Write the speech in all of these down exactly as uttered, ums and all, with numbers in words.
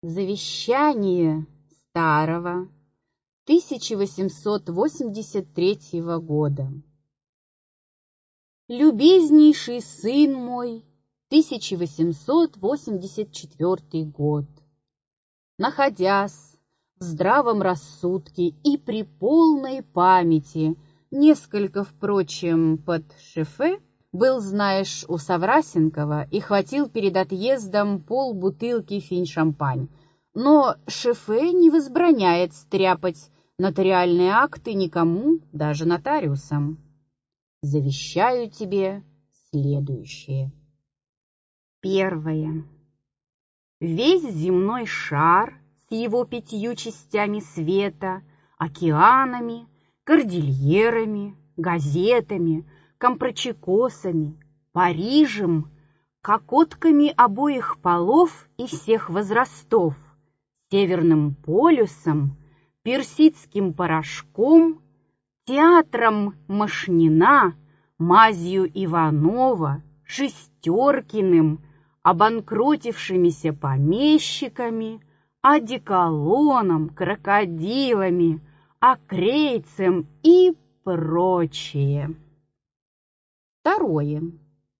Завещание старого тысяча восемьсот восемьдесят третьего года. Любезнейший сын мой, тысяча восемьсот восемьдесят четвёртый год. Находясь в здравом рассудке и при полной памяти, несколько, впрочем, под шефе, был, знаешь, у Саврасенкова и хватил перед отъездом полбутылки финь-шампань. Но шефе не возбраняет стряпать нотариальные акты никому, даже нотариусам. Завещаю тебе следующее. Первое. Весь земной шар с его пятью частями света, океанами, кордильерами, газетами, компрочекосами, Парижем, кокотками обоих полов и всех возрастов, Северным полюсом, персидским порошком, театром Машнина, мазью Иванова, Шестеркиным, обанкротившимися помещиками, одеколоном, крокодилами, акрейцем и прочее. Второе.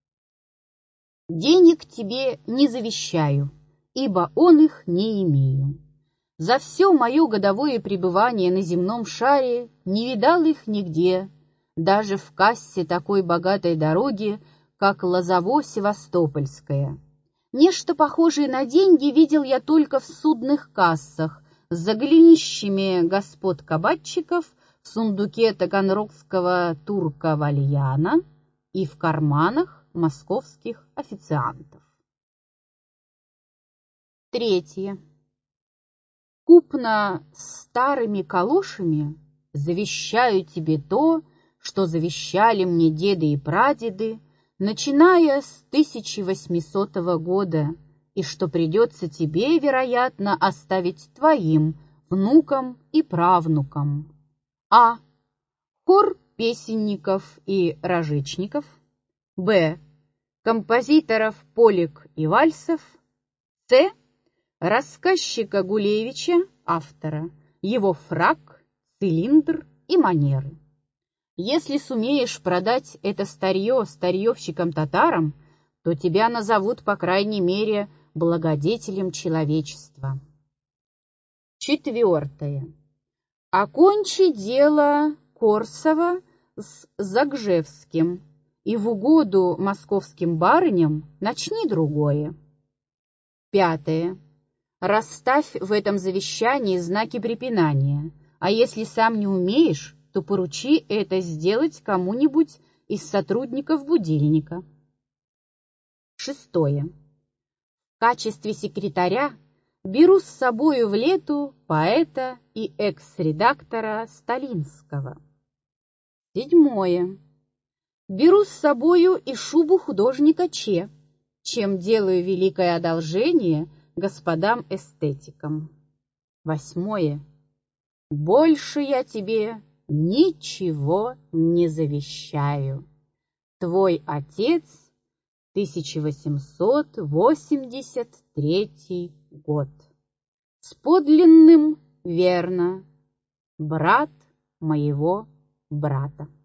Денег тебе не завещаю, ибо он их не имею. За все мое годовое пребывание на земном шаре не видал их нигде, даже в кассе такой богатой дороги, как Лозово-Севастопольская. Нечто похожее на деньги видел я только в судных кассах за голенищами господ-кабачиков, в сундуке таганрогского турка Вальяна и в карманах московских официантов. Третье. Купно старыми калошами завещаю тебе то, что завещали мне деды и прадеды, начиная с тысяча восьмисотого года, и что придется тебе, вероятно, оставить твоим внукам и правнукам. А. Хор песенников и рожечников. Б. Композиторов полек и вальсов. С. Рассказчика Гулевича, автора, его фрак, цилиндр и манеры. Если сумеешь продать это старье старьевщикам-татарам, то тебя назовут, по крайней мере, благодетелем человечества. Четвертое. Окончи дело Корсова с Загжевским, и в угоду московским барыням начни другое. Пятое. Расставь в этом завещании знаки препинания, а если сам не умеешь, то поручи это сделать кому-нибудь из сотрудников будильника. Шестое. В качестве секретаря беру с собою в Лету поэта и экс-редактора Сталинского. Седьмое. Беру с собою и шубу художника Че, чем делаю великое одолжение господам эстетикам. Восьмое. Больше я тебе ничего не завещаю. Твой отец, тысяча восемьсот восемьдесят третий год. С подлинным, верно, брат моего брата.